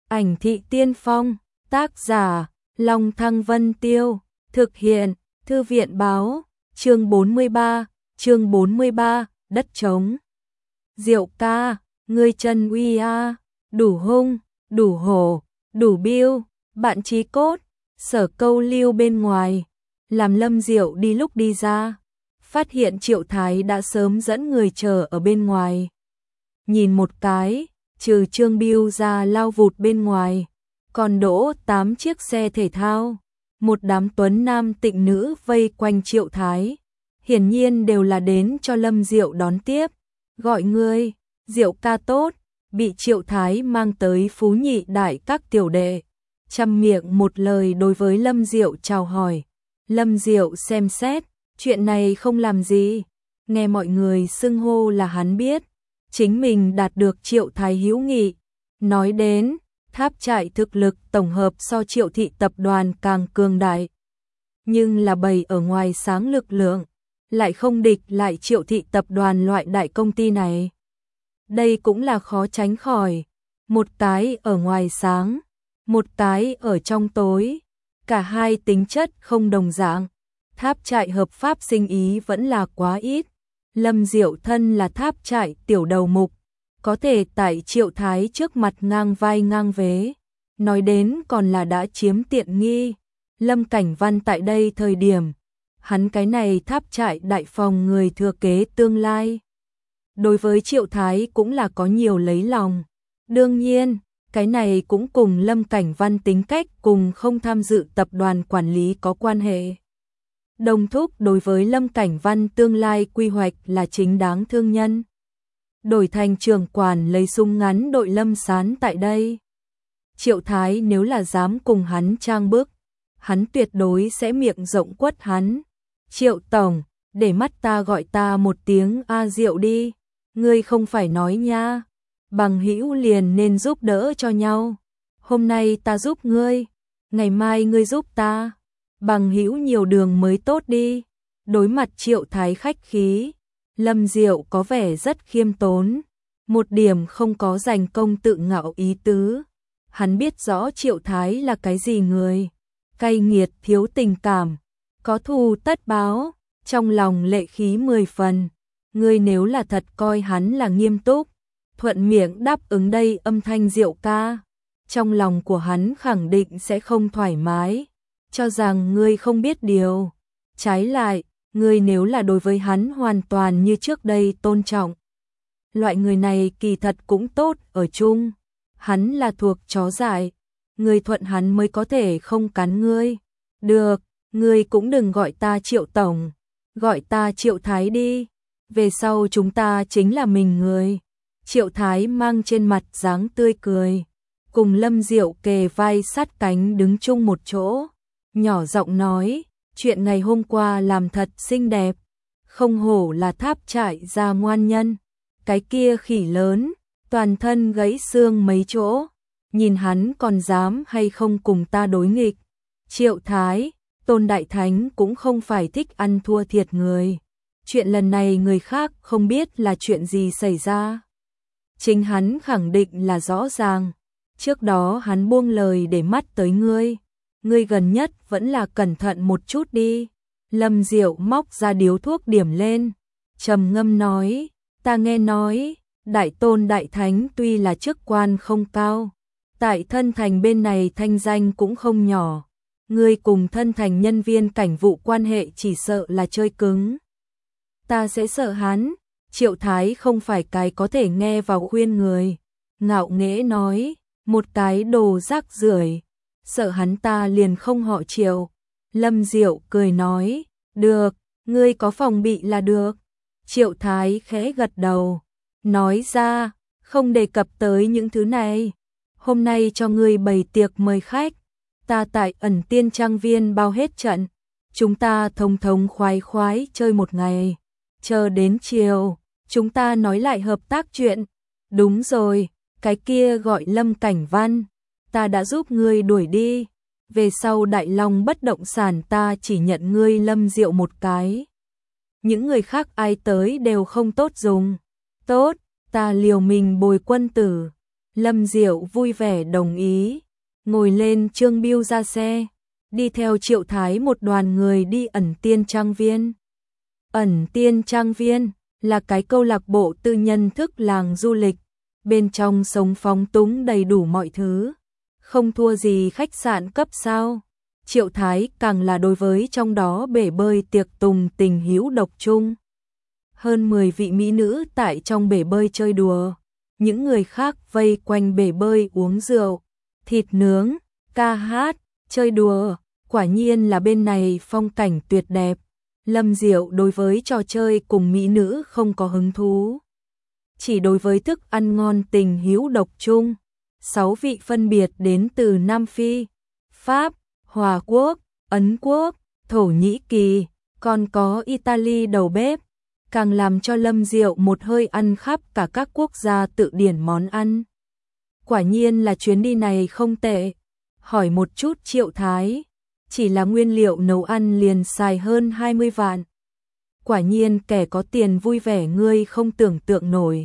Ảnh thị tiên phong, tác giả, Long Thăng Vân Tiêu, thực hiện, Thư viện báo, chương 43, đất trống. Diệu ca, ngươi chân uy a, đủ hung, đủ hổ, đủ biêu, bạn chí cốt, Sở Câu lưu bên ngoài, làm Lâm Diệu đi lúc đi ra, phát hiện Triệu Thái đã sớm dẫn người chờ ở bên ngoài. Nhìn một cái, trừ Trương Biêu ra lao vụt bên ngoài, còn đỗ 8 chiếc xe thể thao, một đám tuấn nam tịnh nữ vây quanh Triệu Thái, hiển nhiên đều là đến cho Lâm Diệu đón tiếp, gọi ngươi, Diệu ca tốt, bị Triệu Thái mang tới phú nhị đại các tiểu đệ, trăm miệng một lời đối với Lâm Diệu chào hỏi. Lâm Diệu xem xét, chuyện này không làm gì, nghe mọi người xưng hô là hắn biết, chính mình đạt được Triệu Thái hữu nghị. Nói đến, Tháp Trại thực lực tổng hợp so Triệu thị tập đoàn càng cường đại, nhưng là bày ở ngoài sáng lực lượng, lại không địch lại Triệu thị tập đoàn loại đại công ty này. Đây cũng là khó tránh khỏi, một cái ở ngoài sáng, một cái ở trong tối, cả hai tính chất không đồng dạng. Tháp Trại hợp pháp sinh ý vẫn là quá ít. Lâm Diệu thân là Tháp Trại tiểu đầu mục, có thể tại Triệu Thái trước mặt ngang vai ngang vế, nói đến còn là đã chiếm tiện nghi. Lâm Cảnh Văn tại đây thời điểm, hắn cái này Tháp Trại đại phòng người thừa kế tương lai, đối với Triệu Thái cũng là có nhiều lấy lòng. Đương nhiên, cái này cũng cùng Lâm Cảnh Văn tính cách cùng không tham dự tập đoàn quản lý có quan hệ. Đồng thúc đối với Lâm Cảnh Văn tương lai quy hoạch là chính đáng thương nhân. Đổi thành trưởng quản lấy súng ngắn đội Lâm Sán tại đây. Triệu Thái nếu là dám cùng hắn trang bức, hắn tuyệt đối sẽ miệng rộng quất hắn. Triệu tổng, để mắt ta gọi ta một tiếng A Diệu đi, ngươi không phải nói nha, bằng hữu liền nên giúp đỡ cho nhau. Hôm nay ta giúp ngươi, ngày mai ngươi giúp ta, bằng hữu nhiều đường mới tốt đi. Đối mặt Triệu Thái khách khí, Lâm Diệu có vẻ rất khiêm tốn, một điểm không có giành công tự ngạo ý tứ. Hắn biết rõ Triệu Thái là cái gì người, cay nghiệt thiếu tình cảm, có thù tất báo, trong lòng lệ khí 10 phần. Ngươi nếu là thật coi hắn là nghiêm túc, thuận miệng đáp ứng đây âm thanh Diệu ca, trong lòng của hắn khẳng định sẽ không thoải mái, cho rằng ngươi không biết điều. Trái lại, ngươi nếu là đối với hắn hoàn toàn như trước đây tôn trọng, loại người này kỳ thật cũng tốt ở chung. Hắn là thuộc chó dại, ngươi thuận hắn mới có thể không cắn ngươi. Được, ngươi cũng đừng gọi ta Triệu tổng, gọi ta Triệu Thái đi, về sau chúng ta chính là mình người. Triệu Thái mang trên mặt dáng tươi cười, cùng Lâm Diệu kề vai sát cánh đứng chung một chỗ, nhỏ giọng nói, chuyện ngày hôm qua làm thật xinh đẹp, không hổ là Tháp Trại gia ngoan nhân, cái kia khỉ lớn, toàn thân gãy xương mấy chỗ, nhìn hắn còn dám hay không cùng ta đối nghịch. Triệu Thái, Tôn Đại Thánh cũng không phải thích ăn thua thiệt người, chuyện lần này người khác không biết là chuyện gì xảy ra, chính hắn khẳng định là rõ ràng. Trước đó hắn buông lời để mắt tới ngươi, ngươi gần nhất vẫn là cẩn thận một chút đi. Lâm Diệu móc ra điếu thuốc điểm lên, trầm ngâm nói, ta nghe nói, Đại Tôn Đại Thánh tuy là chức quan không cao, tại Thân Thành bên này thanh danh cũng không nhỏ, ngươi cùng Thân Thành nhân viên cảnh vụ quan hệ chỉ sợ là chơi cứng. Ta sẽ sợ hắn. Triệu Thái không phải cái có thể nghe vào khuyên người, ngạo nghễ nói, một cái đồ rác rưởi, sợ hắn ta liền không họ Triệu. Lâm Diệu cười nói, được, ngươi có phòng bị là được. Triệu Thái khẽ gật đầu, nói ra, không đề cập tới những thứ này, hôm nay cho ngươi bày tiệc mời khách, ta tại Ẩn Tiên Trang Viên bao hết trận, chúng ta thông thống khoái khoái chơi một ngày, chờ đến chiều, chúng ta nói lại hợp tác chuyện. Đúng rồi, cái kia gọi Lâm Cảnh Văn, ta đã giúp ngươi đuổi đi, về sau Đại Long bất động sản ta chỉ nhận ngươi Lâm Diệu một cái, những người khác ai tới đều không tốt dùng. Tốt, ta liều mình bồi quân tử. Lâm Diệu vui vẻ đồng ý, ngồi lên Trương Biêu ra xe, đi theo Triệu Thái một đoàn người đi Ẩn Tiên Trang Viên. Ẩn Tiên Trang Viên là cái câu lạc bộ tư nhân thức làng du lịch, bên trong sống phóng túng đầy đủ mọi thứ, không thua gì khách sạn cấp sao. Triệu Thái càng là đối với trong đó bể bơi tiệc tùng tình hữu độc chung. Hơn 10 vị mỹ nữ tại trong bể bơi chơi đùa, những người khác vây quanh bể bơi uống rượu, thịt nướng, ca hát, chơi đùa, quả nhiên là bên này phong cảnh tuyệt đẹp. Lâm Diệu đối với trò chơi cùng mỹ nữ không có hứng thú, chỉ đối với thức ăn ngon tình hữu độc chung. 6 vị phân biệt đến từ Nam Phi, Pháp, Hòa Quốc, Ấn Quốc, Thổ Nhĩ Kỳ, còn có Italy đầu bếp, càng làm cho Lâm Diệu một hơi ăn khắp cả các quốc gia tự điển món ăn. Quả nhiên là chuyến đi này không tệ. Hỏi một chút Triệu Thái, chỉ là nguyên liệu nấu ăn liền xài hơn 20 vạn. Quả nhiên kẻ có tiền vui vẻ ngươi không tưởng tượng nổi.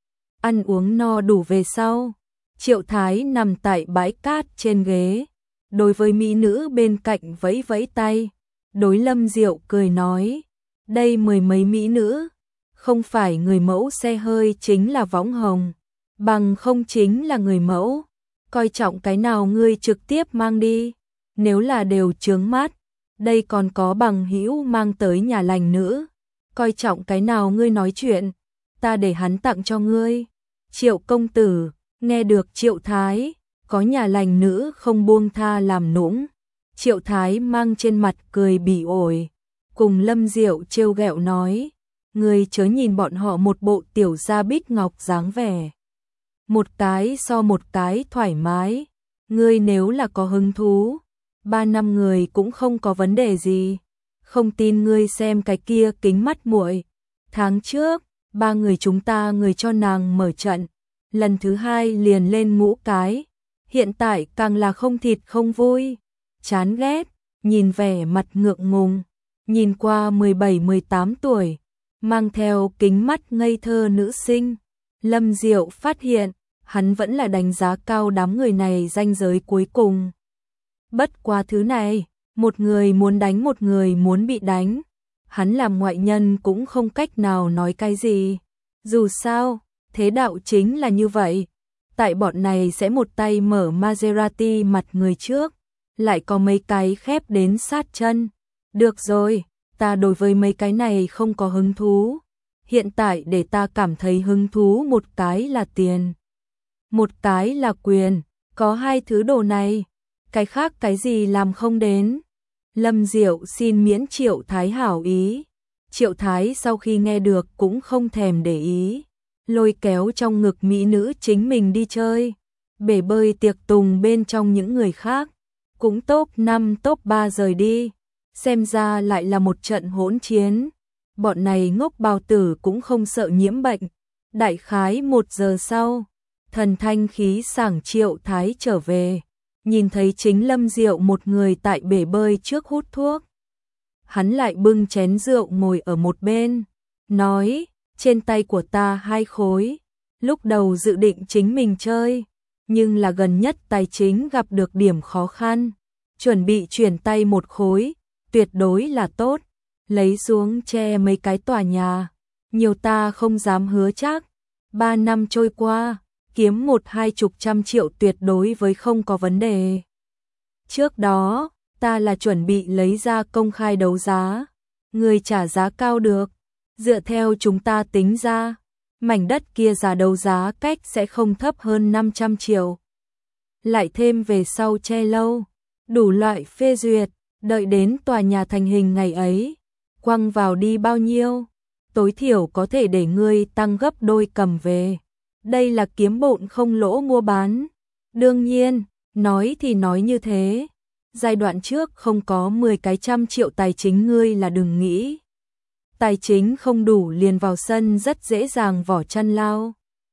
Ăn uống no đủ về sau, Triệu Thái nằm tại bãi cát trên ghế, đối với mỹ nữ bên cạnh vẫy vẫy tay, đối Lâm Diệu cười nói, đây 10 mấy mỹ nữ, không phải người mẫu xe hơi chính là võng hồng, bằng không chính là người mẫu, coi trọng cái nào ngươi trực tiếp mang đi, nếu là đều chướng mắt, đây còn có bằng hữu mang tới nhà lành nữ, coi trọng cái nào ngươi nói chuyện, ta để hắn tặng cho ngươi. Triệu công tử, nghe được Triệu Thái, có nhà lành nữ không buông tha làm nũng. Triệu Thái mang trên mặt cười bỉ ổi, cùng Lâm Diệu trêu ghẹo nói, ngươi chớ nhìn bọn họ một bộ tiểu gia bích ngọc dáng vẻ. Một cái so một cái thoải mái, ngươi nếu là có hứng thú, 3 năm người cũng không có vấn đề gì. Không tin ngươi xem cái kia kính mắt muội. Tháng trước, 3 người chúng ta người cho nàng mở trận, lần thứ 2 liền lên ngũ cái, hiện tại càng là không thịt không vui, chán ghét, nhìn vẻ mặt ngượng ngùng, nhìn qua 17-18 tuổi, mang theo kính mắt ngây thơ nữ sinh. Lâm Diệu phát hiện, hắn vẫn là đánh giá cao đám người này ranh giới cuối cùng. Bất qua thứ này, một người muốn đánh một người muốn bị đánh, hắn làm ngoại nhân cũng không cách nào nói cái gì. Dù sao, thế đạo chính là như vậy. Tại bọn này sẽ một tay mở Maserati mặt người trước, lại có mấy cái khép đến sát chân. Được rồi, ta đối với mấy cái này không có hứng thú. Hiện tại để ta cảm thấy hứng thú một cái là tiền, một cái là quyền, có hai thứ đồ này, cái khác cái gì làm không đến. Lâm Diệu xin miễn Triệu Thái hảo ý. Triệu Thái sau khi nghe được cũng không thèm để ý, lôi kéo trong ngực mỹ nữ chính mình đi chơi. Bể bơi tiệc tùng bên trong những người khác, cũng top 5 top 3 rời đi. Xem ra lại là một trận hỗn chiến. Bọn này ngốc bào tử cũng không sợ nhiễm bệnh. Đại khái 1 giờ sau, thần thanh khí sảng Triệu Thái trở về, nhìn thấy chính Lâm Diệu một người tại bể bơi trước hút thuốc. Hắn lại bưng chén rượu ngồi ở một bên, nói, trên tay của ta 2 khối, lúc đầu dự định chính mình chơi, nhưng là gần nhất tài chính gặp được điểm khó khăn, chuẩn bị chuyển tay 1 khối, tuyệt đối là tốt, lấy xuống che mấy cái tòa nhà, nhiều ta không dám hứa chắc, 3 năm trôi qua, kiếm 1-20 trăm triệu tuyệt đối với không có vấn đề. Trước đó, ta là chuẩn bị lấy ra công khai đấu giá, người trả giá cao được, dựa theo chúng ta tính ra, mảnh đất kia giá đấu giá cách sẽ không thấp hơn 500 triệu. Lại thêm về sau che lâu, đủ loại phê duyệt, đợi đến tòa nhà thành hình ngày ấy, quăng vào đi bao nhiêu, tối thiểu có thể để ngươi tăng gấp đôi cầm về. Đây là kiếm bộn không lỗ mua bán. Đương nhiên, nói thì nói như thế, giai đoạn trước không có 10 cái trăm triệu tài chính ngươi là đừng nghĩ. Tài chính không đủ liền vào sân rất dễ dàng vỏ chăn lao.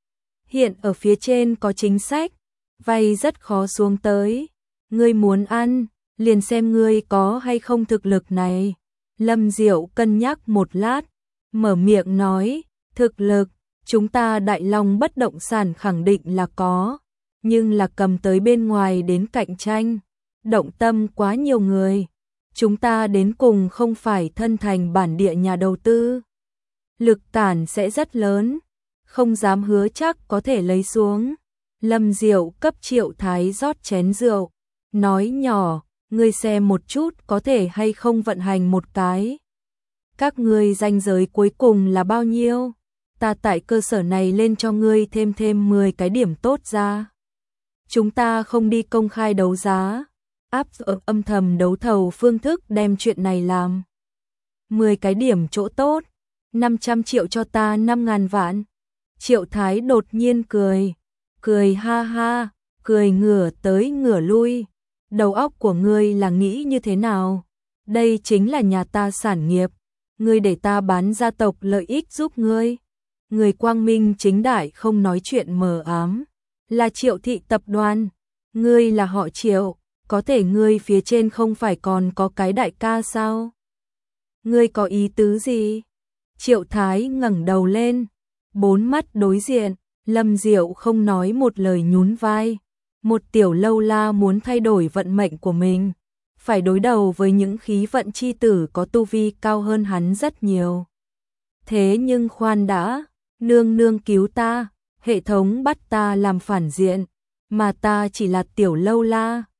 Hiện ở phía trên có chính sách, vay rất khó xuống tới. Ngươi muốn ăn, liền xem ngươi có hay không thực lực này. Lâm Diệu cân nhắc một lát, mở miệng nói, thực lực, chúng ta Đại Long bất động sản khẳng định là có. nhưng là cầm tới bên ngoài đến cạnh tranh, động tâm quá nhiều người. Chúng ta đến cùng không phải thân thành bản địa nhà đầu tư. Lực cản sẽ rất lớn, không dám hứa chắc có thể lấy xuống. Lâm Diệu cấp Triệu Thái rót chén rượu, nói nhỏ, ngươi xem một chút có thể hay không vận hành một cái. Các ngươi ranh giới cuối cùng là bao nhiêu? Ta tại cơ sở này lên cho ngươi thêm 10 cái điểm tốt ra. Chúng ta không đi công khai đấu giá, áp dụng âm thầm đấu thầu phương thức đem chuyện này làm. 10 cái điểm chỗ tốt, 500 triệu cho ta 5.000 vạn. Triệu Thái đột nhiên cười ha ha, cười ngửa tới ngửa lui. Đầu óc của ngươi là nghĩ như thế nào? Đây chính là nhà ta sản nghiệp, ngươi để ta bán gia tộc lợi ích giúp ngươi. Người quang minh chính đại không nói chuyện mờ ám, là Triệu thị tập đoàn, ngươi là họ Triệu, có thể ngươi phía trên không phải còn có cái đại ca sao? Ngươi có ý tứ gì? Triệu Thái ngẩng đầu lên, bốn mắt đối diện, Lâm Diệu không nói một lời nhún vai. Một tiểu lâu la muốn thay đổi vận mệnh của mình, phải đối đầu với những khí vận chi tử có tu vi cao hơn hắn rất nhiều. Thế nhưng khoan đã, nương nương cứu ta, hệ thống bắt ta làm phản diện, mà ta chỉ là tiểu lâu la,